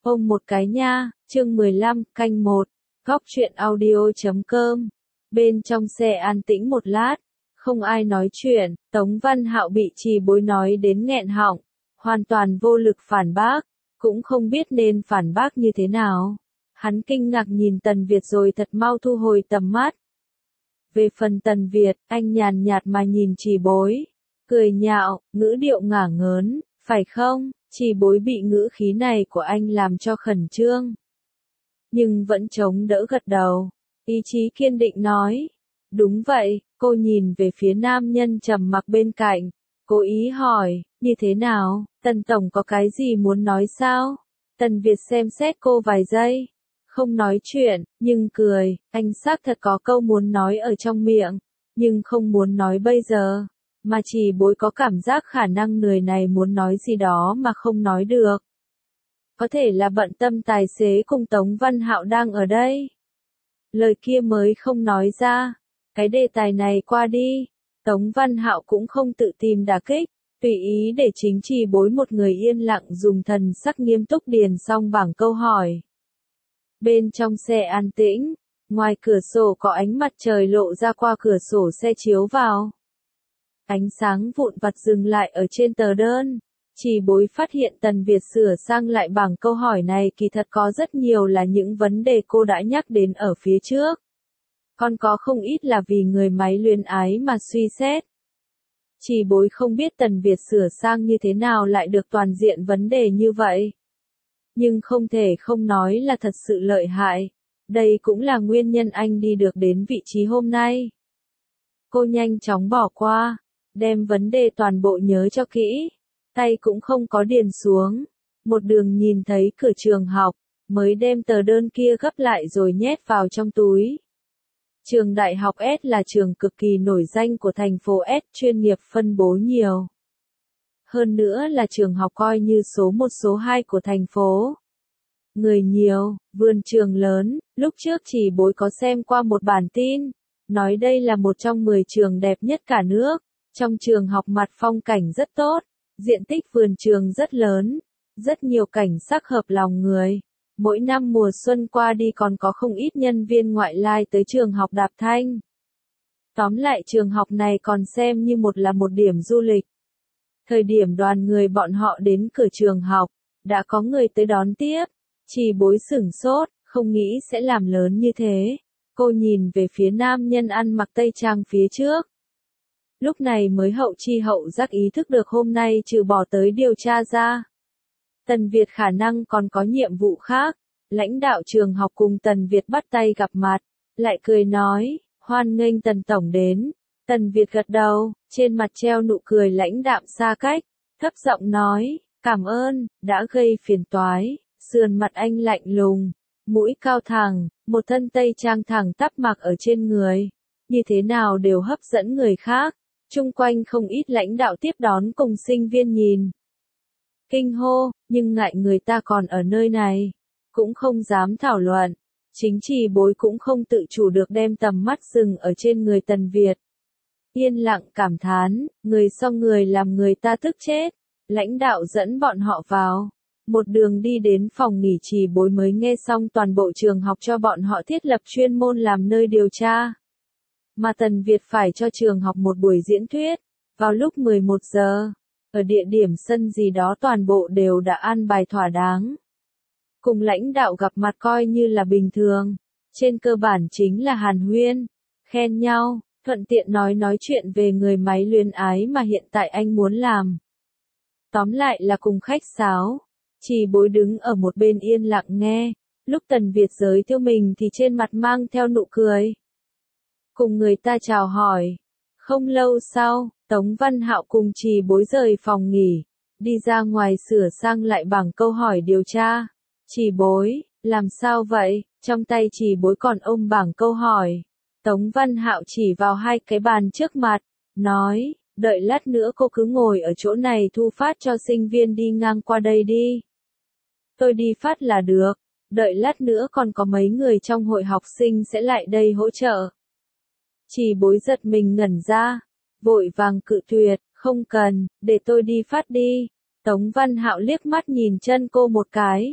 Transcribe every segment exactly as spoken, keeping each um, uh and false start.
Ôm một cái nha, chương mười lăm, canh một, góc truyện audio chấm com. Bên trong xe an tĩnh một lát, không ai nói chuyện, Tống Văn Hạo bị Trì Bối nói đến nghẹn họng, hoàn toàn vô lực phản bác, cũng không biết nên phản bác như thế nào. Hắn kinh ngạc nhìn Tần Việt rồi thật mau thu hồi tầm mắt. Về phần Tần Việt, anh nhàn nhạt mà nhìn Trì Bối, cười nhạo, ngữ điệu ngả ngớn, phải không? Trì Bối bị ngữ khí này của anh làm cho khẩn trương, nhưng vẫn chống đỡ gật đầu, ý chí kiên định nói. Đúng vậy, cô nhìn về phía nam nhân trầm mặc bên cạnh, cố ý hỏi, như thế nào, Tần Tổng có cái gì muốn nói sao? Tần Việt xem xét cô vài giây, không nói chuyện, nhưng cười, anh xác thật có câu muốn nói ở trong miệng, nhưng không muốn nói bây giờ. Mà Trì Bối có cảm giác khả năng người này muốn nói gì đó mà không nói được. Có thể là bận tâm tài xế cùng Tống Văn Hạo đang ở đây. Lời kia mới không nói ra. Cái đề tài này qua đi. Tống Văn Hạo cũng không tự tìm đả kích, tùy ý để chính Trì Bối một người yên lặng dùng thần sắc nghiêm túc điền xong bảng câu hỏi. Bên trong xe an tĩnh, ngoài cửa sổ có ánh mặt trời lộ ra qua cửa sổ xe chiếu vào. Ánh sáng vụn vặt dừng lại ở trên tờ đơn. Trì Bối phát hiện Tần Việt sửa sang lại bảng câu hỏi này kỳ thật có rất nhiều là những vấn đề cô đã nhắc đến ở phía trước. Còn có không ít là vì người máy luyến ái mà suy xét. Trì Bối không biết Tần Việt sửa sang như thế nào lại được toàn diện vấn đề như vậy. Nhưng không thể không nói là thật sự lợi hại. Đây cũng là nguyên nhân anh đi được đến vị trí hôm nay. Cô nhanh chóng bỏ qua, đem vấn đề toàn bộ nhớ cho kỹ. Tay cũng không có điền xuống. Một đường nhìn thấy cửa trường học, mới đem tờ đơn kia gấp lại rồi nhét vào trong túi. Trường Đại học S là trường cực kỳ nổi danh của thành phố S, chuyên nghiệp phân bố nhiều. Hơn nữa là trường học coi như số một số hai của thành phố. Người nhiều, vườn trường lớn, lúc trước Trì Bối có xem qua một bản tin, nói đây là một trong mười trường đẹp nhất cả nước. Trong trường học mặt phong cảnh rất tốt, diện tích vườn trường rất lớn, rất nhiều cảnh sắc hợp lòng người. Mỗi năm mùa xuân qua đi còn có không ít nhân viên ngoại lai tới trường học đạp thanh. Tóm lại trường học này còn xem như một là một điểm du lịch. Thời điểm đoàn người bọn họ đến cửa trường học, đã có người tới đón tiếp. Trì Bối sửng sốt, không nghĩ sẽ làm lớn như thế. Cô nhìn về phía nam nhân ăn mặc tây trang phía trước. Lúc này mới hậu chi hậu giác ý thức được hôm nay trừ bỏ tới điều tra ra. Tần Việt khả năng còn có nhiệm vụ khác. Lãnh đạo trường học cùng Tần Việt bắt tay gặp mặt, lại cười nói, hoan nghênh Tần Tổng đến. Tần Việt gật đầu, trên mặt treo nụ cười lãnh đạm xa cách, thấp giọng nói, cảm ơn, đã gây phiền toái. Sườn mặt anh lạnh lùng, mũi cao thẳng, một thân tây trang thẳng tắp mặc ở trên người. Như thế nào đều hấp dẫn người khác. Chung quanh không ít lãnh đạo tiếp đón cùng sinh viên nhìn. Kinh hô, nhưng ngại người ta còn ở nơi này. Cũng không dám thảo luận. Chính Trì Bối cũng không tự chủ được đem tầm mắt dừng ở trên người Tần Việt. Yên lặng cảm thán, người so người làm người ta tức chết. Lãnh đạo dẫn bọn họ vào. Một đường đi đến phòng nghỉ Trì Bối mới nghe xong toàn bộ trường học cho bọn họ thiết lập chuyên môn làm nơi điều tra. Mà Tần Việt phải cho trường học một buổi diễn thuyết, vào lúc mười một giờ, ở địa điểm sân gì đó toàn bộ đều đã an bài thỏa đáng. Cùng lãnh đạo gặp mặt coi như là bình thường, trên cơ bản chính là hàn huyên, khen nhau, thuận tiện nói nói chuyện về người máy luyến ái mà hiện tại anh muốn làm. Tóm lại là cùng khách sáo. Trì Bối đứng ở một bên yên lặng nghe, lúc Tần Việt giới thiệu mình thì trên mặt mang theo nụ cười. Cùng người ta chào hỏi. Không lâu sau, Tống Văn Hạo cùng Trì Bối rời phòng nghỉ, đi ra ngoài sửa sang lại bảng câu hỏi điều tra. Trì Bối, làm sao vậy? Trong tay Trì Bối còn ôm bảng câu hỏi. Tống Văn Hạo chỉ vào hai cái bàn trước mặt, nói, đợi lát nữa cô cứ ngồi ở chỗ này thu phát cho sinh viên đi ngang qua đây đi. Tôi đi phát là được, đợi lát nữa còn có mấy người trong hội học sinh sẽ lại đây hỗ trợ. Trì Bối giật mình ngẩn ra, vội vàng cự tuyệt, không cần, để tôi đi phát đi. Tống Văn Hạo liếc mắt nhìn chân cô một cái.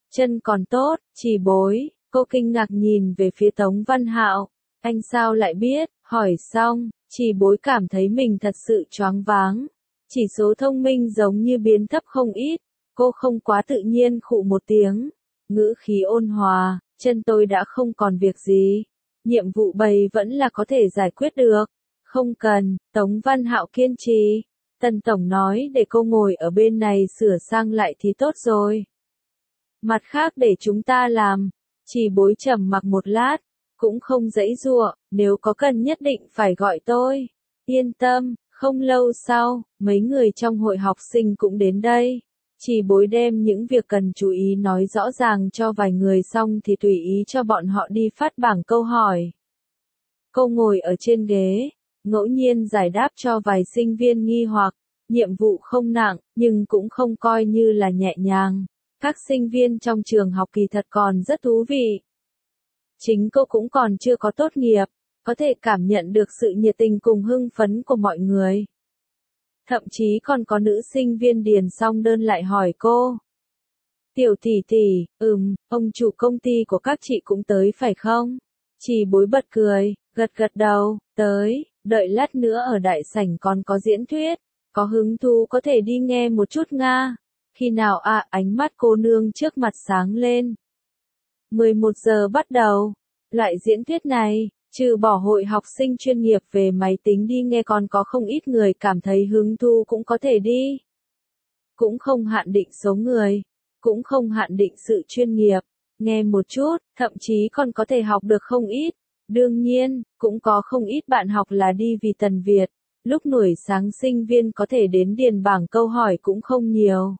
Chân còn tốt, chỉ bối, cô kinh ngạc nhìn về phía Tống Văn Hạo. Anh sao lại biết, hỏi xong, chỉ bối cảm thấy mình thật sự choáng váng. Chỉ số thông minh giống như biến thấp không ít, cô không quá tự nhiên khụ một tiếng. Ngữ khí ôn hòa, chân tôi đã không còn việc gì. Nhiệm vụ bầy vẫn là có thể giải quyết được. Không cần, Tống Văn Hạo kiên trì. Tần Tổng nói để cô ngồi ở bên này sửa sang lại thì tốt rồi. Mặt khác để chúng ta làm. Chỉ bối trầm mặc một lát, cũng không giãy giụa, nếu có cần nhất định phải gọi tôi. Yên tâm, không lâu sau, mấy người trong hội học sinh cũng đến đây. Chỉ bối đem những việc cần chú ý nói rõ ràng cho vài người xong thì tùy ý cho bọn họ đi phát bảng câu hỏi. Cô ngồi ở trên ghế, ngẫu nhiên giải đáp cho vài sinh viên nghi hoặc, nhiệm vụ không nặng, nhưng cũng không coi như là nhẹ nhàng. Các sinh viên trong trường học kỳ thật còn rất thú vị. Chính cô cũng còn chưa có tốt nghiệp, có thể cảm nhận được sự nhiệt tình cùng hưng phấn của mọi người. Thậm chí còn có nữ sinh viên điền xong đơn lại hỏi cô. Tiểu tỷ tỷ, ừm, ông chủ công ty của các chị cũng tới phải không? Chỉ bối bật cười, gật gật đầu, tới, đợi lát nữa ở đại sảnh còn có diễn thuyết, có hứng thú có thể đi nghe một chút nga. Khi nào à, ánh mắt cô nương trước mặt sáng lên. mười một giờ bắt đầu, loại diễn thuyết này, trừ bỏ hội học sinh chuyên nghiệp về máy tính đi nghe còn có không ít người cảm thấy hứng thú cũng có thể đi. Cũng không hạn định số người, cũng không hạn định sự chuyên nghiệp, nghe một chút, thậm chí còn có thể học được không ít. Đương nhiên, cũng có không ít bạn học là đi vì Tần Việt, lúc buổi sáng sinh viên có thể đến điền bảng câu hỏi cũng không nhiều.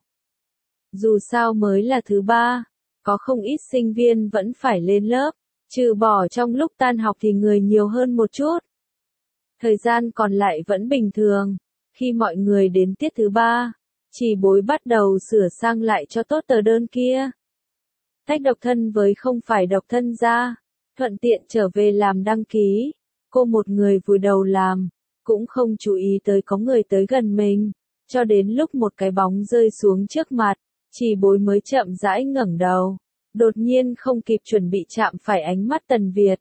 Dù sao mới là thứ ba, có không ít sinh viên vẫn phải lên lớp, trừ bỏ trong lúc tan học thì người nhiều hơn một chút. Thời gian còn lại vẫn bình thường, khi mọi người đến tiết thứ ba, chỉ bối bắt đầu sửa sang lại cho tốt tờ đơn kia. Tách độc thân với không phải độc thân ra, thuận tiện trở về làm đăng ký, cô một người vùi đầu làm, cũng không chú ý tới có người tới gần mình, cho đến lúc một cái bóng rơi xuống trước mặt. Chỉ bối mới chậm rãi ngẩng đầu, đột nhiên không kịp chuẩn bị chạm phải ánh mắt Tần Việt.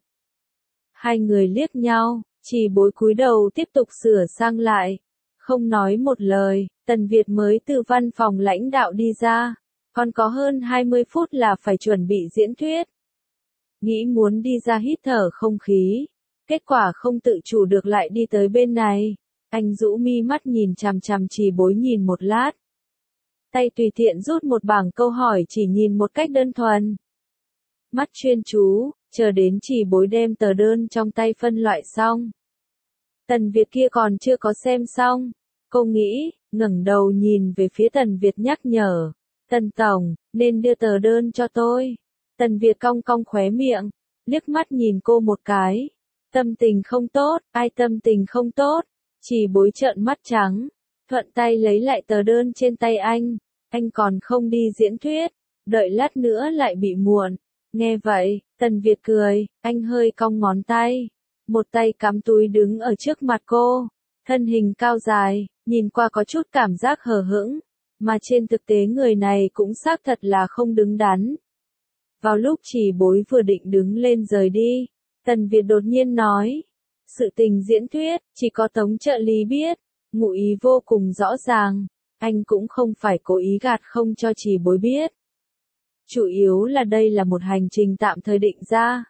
Hai người liếc nhau, chỉ bối cúi đầu tiếp tục sửa sang lại. Không nói một lời, Tần Việt mới từ văn phòng lãnh đạo đi ra, còn có hơn hai mươi phút là phải chuẩn bị diễn thuyết. Nghĩ muốn đi ra hít thở không khí, kết quả không tự chủ được lại đi tới bên này. Anh rũ mi mắt nhìn chằm chằm chỉ bối nhìn một lát. Tay tùy tiện rút một bảng câu hỏi chỉ nhìn một cách đơn thuần. Mắt chuyên chú, chờ đến chỉ bối đem tờ đơn trong tay phân loại xong. Tần Việt kia còn chưa có xem xong. Cô nghĩ, ngẩng đầu nhìn về phía Tần Việt nhắc nhở. Tần Tổng, nên đưa tờ đơn cho tôi. Tần Việt cong cong khóe miệng, liếc mắt nhìn cô một cái. Tâm tình không tốt, ai tâm tình không tốt. Chỉ bối trợn mắt trắng. Thuận tay lấy lại tờ đơn trên tay anh, anh còn không đi diễn thuyết, đợi lát nữa lại bị muộn. Nghe vậy, Tần Việt cười, anh hơi cong ngón tay, một tay cắm túi đứng ở trước mặt cô, thân hình cao dài, nhìn qua có chút cảm giác hờ hững, mà trên thực tế người này cũng xác thật là không đứng đắn. Vào lúc chỉ bối vừa định đứng lên rời đi, Tần Việt đột nhiên nói, sự tình diễn thuyết, chỉ có Tống trợ lý biết. Ngụ ý vô cùng rõ ràng, anh cũng không phải cố ý gạt không cho chỉ bối biết. Chủ yếu là đây là một hành trình tạm thời định ra.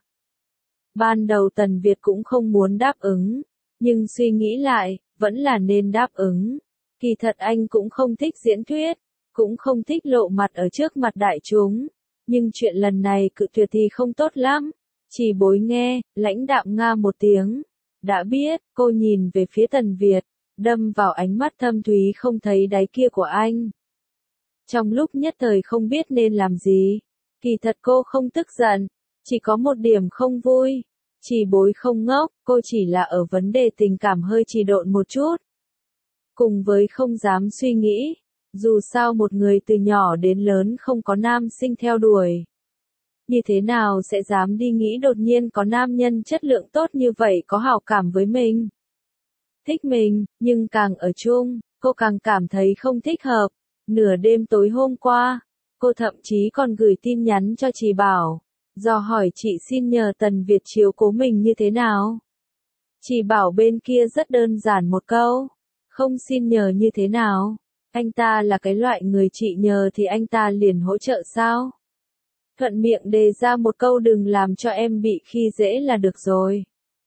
Ban đầu Tần Việt cũng không muốn đáp ứng, nhưng suy nghĩ lại, vẫn là nên đáp ứng. Kỳ thật anh cũng không thích diễn thuyết, cũng không thích lộ mặt ở trước mặt đại chúng. Nhưng chuyện lần này cự tuyệt thì không tốt lắm. Chỉ bối nghe, lãnh đạm nga một tiếng. Đã biết, cô nhìn về phía Tần Việt. Đâm vào ánh mắt thâm thúy không thấy đáy kia của anh. Trong lúc nhất thời không biết nên làm gì, kỳ thật cô không tức giận, chỉ có một điểm không vui. Chỉ bối không ngốc, cô chỉ là ở vấn đề tình cảm hơi trì độn một chút. Cùng với không dám suy nghĩ, dù sao một người từ nhỏ đến lớn không có nam sinh theo đuổi. Như thế nào sẽ dám đi nghĩ đột nhiên có nam nhân chất lượng tốt như vậy có hảo cảm với mình. Thích mình, nhưng càng ở chung, cô càng cảm thấy không thích hợp. Nửa đêm tối hôm qua, Cô thậm chí còn gửi tin nhắn cho chị Bảo, dò hỏi chị xin nhờ Tần Việt chiếu cố mình như thế nào. Chị Bảo bên kia rất đơn giản một câu, không xin nhờ như thế nào, anh ta là cái loại người chị nhờ thì anh ta liền hỗ trợ sao? Thuận miệng đề ra một câu đừng làm cho em bị khi dễ là được rồi.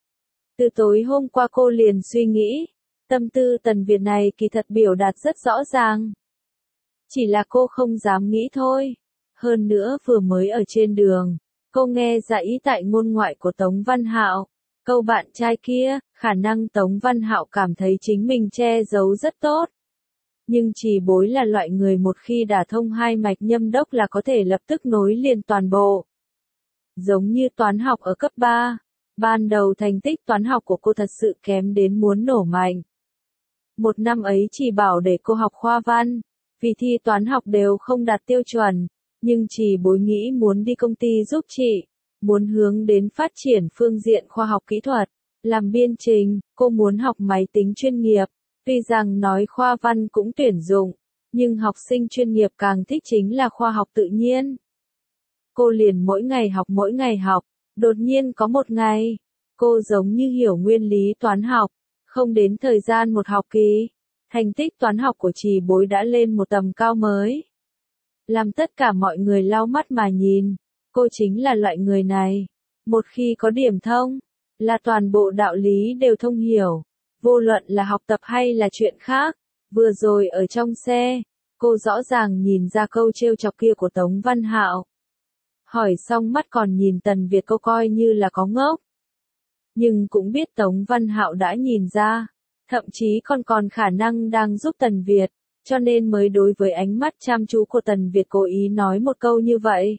Từ tối hôm qua cô liền suy nghĩ, tâm tư Tần Việt này kỳ thật biểu đạt rất rõ ràng. Chỉ là cô không dám nghĩ thôi. Hơn nữa vừa mới ở trên đường, cô nghe ra ý tại ngôn ngoại của Tống Văn Hạo. Câu bạn trai kia, khả năng Tống Văn Hạo cảm thấy chính mình che giấu rất tốt. Nhưng Trì Bối là loại người một khi đả thông hai mạch nhâm đốc là có thể lập tức nối liền toàn bộ. Giống như toán học ở cấp ba, ban đầu thành tích toán học của cô thật sự kém đến muốn nổ mạnh. Một năm ấy Trì bảo để cô học khoa văn, vì thi toán học đều không đạt tiêu chuẩn, nhưng Trì Bối nghĩ muốn đi công ty giúp chị, muốn hướng đến phát triển phương diện khoa học kỹ thuật, làm biên trình, cô muốn học máy tính chuyên nghiệp. Tuy rằng nói khoa văn cũng tuyển dụng, nhưng học sinh chuyên nghiệp càng thích chính là khoa học tự nhiên. Cô liền mỗi ngày học mỗi ngày học, đột nhiên có một ngày, cô giống như hiểu nguyên lý toán học, không đến thời gian một học kỳ, thành tích toán học của Trì Bối đã lên một tầm cao mới. Làm tất cả mọi người lau mắt mà nhìn, cô chính là loại người này, một khi có điểm thông, là toàn bộ đạo lý đều thông hiểu. Vô luận là học tập hay là chuyện khác, vừa rồi ở trong xe, cô rõ ràng nhìn ra câu trêu chọc kia của Tống Văn Hạo. Hỏi xong mắt còn nhìn Tần Việt cô coi như là có ngốc. Nhưng cũng biết Tống Văn Hạo đã nhìn ra, thậm chí còn còn khả năng đang giúp Tần Việt, cho nên mới đối với ánh mắt chăm chú của Tần Việt cố ý nói một câu như vậy.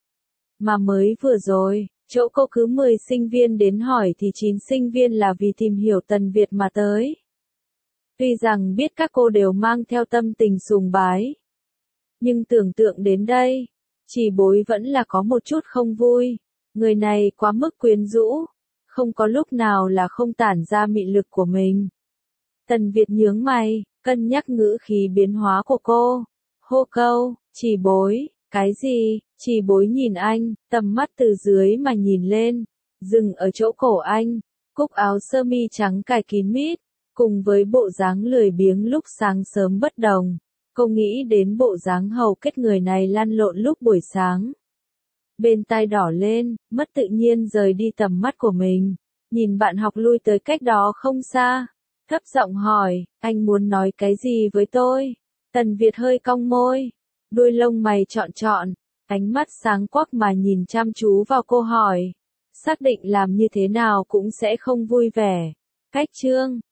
Mà mới vừa rồi, chỗ cô cứ mười sinh viên đến hỏi thì chín sinh viên là vì tìm hiểu Tần Việt mà tới. Tuy rằng biết các cô đều mang theo tâm tình sùng bái, nhưng tưởng tượng đến đây, Trì Bối vẫn là có một chút không vui. Người này quá mức quyến rũ, không có lúc nào là không tản ra mị lực của mình. Tần Việt nhướng mày, cân nhắc ngữ khí biến hóa của cô. Hô câu, Trì Bối, cái gì? Trì Bối nhìn anh, tầm mắt từ dưới mà nhìn lên, dừng ở chỗ cổ anh, cúc áo sơ mi trắng cài kín mít, cùng với bộ dáng lười biếng lúc sáng sớm bất đồng. Cô nghĩ đến bộ dáng hầu kết người này lăn lộn lúc buổi sáng. Bên tai đỏ lên, mất tự nhiên rời đi tầm mắt của mình, nhìn bạn học lui tới cách đó không xa, thấp giọng hỏi, anh muốn nói cái gì với tôi? Tần Việt hơi cong môi, đuôi lông mày trọn trọn, ánh mắt sáng quắc mà nhìn chăm chú vào cô hỏi, xác định làm như thế nào cũng sẽ không vui vẻ. Cách chương